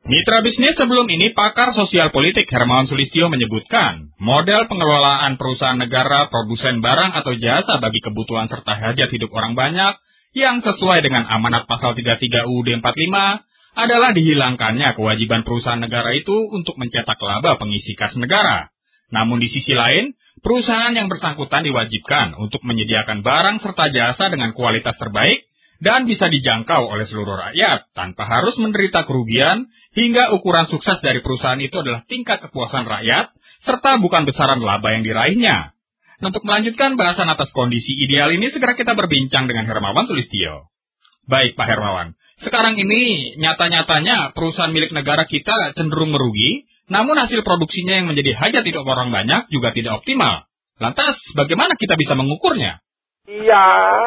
Mitra bisnis sebelum ini, pakar sosial politik Hermawan Sulistyo menyebutkan, model pengelolaan perusahaan negara produsen barang atau jasa bagi kebutuhan serta hajat hidup orang banyak yang sesuai dengan amanat pasal 33 UUD 45 adalah dihilangkannya kewajiban perusahaan negara itu untuk mencetak laba pengisi kas negara. Namun di sisi lain, perusahaan yang bersangkutan diwajibkan untuk menyediakan barang serta jasa dengan kualitas terbaik dan bisa dijangkau oleh seluruh rakyat tanpa harus menderita kerugian, hingga ukuran sukses dari perusahaan itu adalah tingkat kepuasan rakyat serta bukan besaran laba yang diraihnya. Untuk melanjutkan bahasan atas kondisi ideal ini, segera kita berbincang dengan Hermawan Sulistyo. Baik Pak Hermawan, sekarang ini nyata-nyatanya perusahaan milik negara kita cenderung merugi, namun hasil produksinya yang menjadi hajat hidup orang banyak juga tidak optimal. Lantas bagaimana kita bisa mengukurnya? Iya,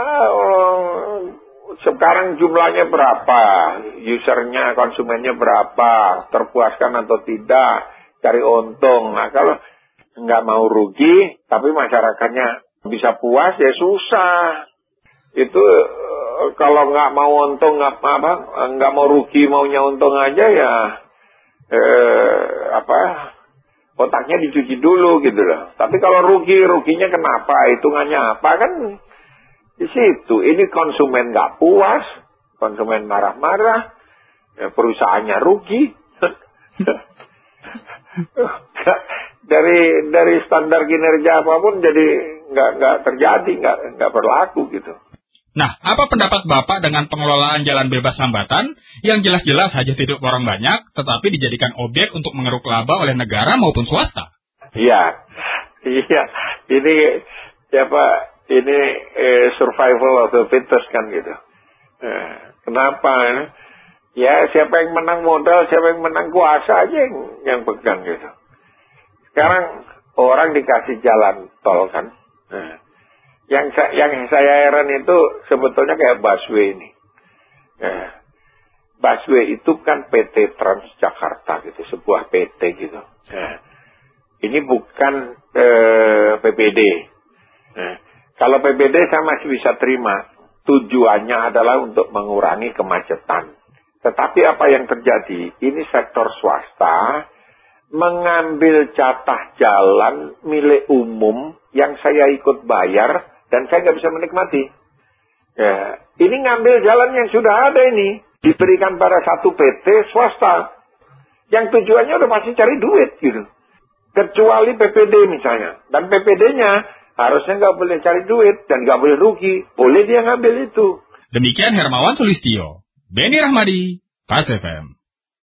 sekarang jumlahnya berapa, usernya, konsumennya berapa, terpuaskan atau tidak, cari untung. Nah kalau nggak mau rugi, tapi masyarakatnya bisa puas, ya susah. Itu kalau nggak mau untung, nggak mau rugi, maunya untung aja ya, otaknya dicuci dulu gitu loh. Tapi kalau ruginya kenapa, hitungannya apa, kan di situ. Ini konsumen nggak puas, konsumen marah-marah, ya perusahaannya rugi. dari standar kinerja apapun jadi nggak terjadi, nggak berlaku gitu. Nah, apa pendapat Bapak dengan pengelolaan jalan bebas hambatan yang jelas-jelas hajat hidup orang banyak, tetapi dijadikan objek untuk mengeruk laba oleh negara maupun swasta? Iya, ini ini survival of the fittest kan gitu. Kenapa? Ya siapa yang menang modal, siapa yang menang kuasa aja yang pegang gitu. Sekarang orang dikasih jalan tol kan. Yang saya heran itu sebetulnya kayak busway ini. Busway itu kan PT Transjakarta gitu, sebuah PT gitu. Ini bukan PPD. Kalau PPD saya masih bisa terima, tujuannya adalah untuk mengurangi kemacetan. Tetapi apa yang terjadi? Ini sektor swasta mengambil jatah jalan milik umum yang saya ikut bayar dan saya nggak bisa menikmati. Ya, ini ngambil jalan yang sudah ada ini, diberikan pada satu PT swasta yang tujuannya udah pasti cari duit gitu. Kecuali PPD misalnya, dan PPD-nya harusnya nggak boleh cari duit dan nggak boleh rugi, boleh dia ngambil itu. Demikian Hermawan Sulistyo, Beni Rahmadi, PAS FM.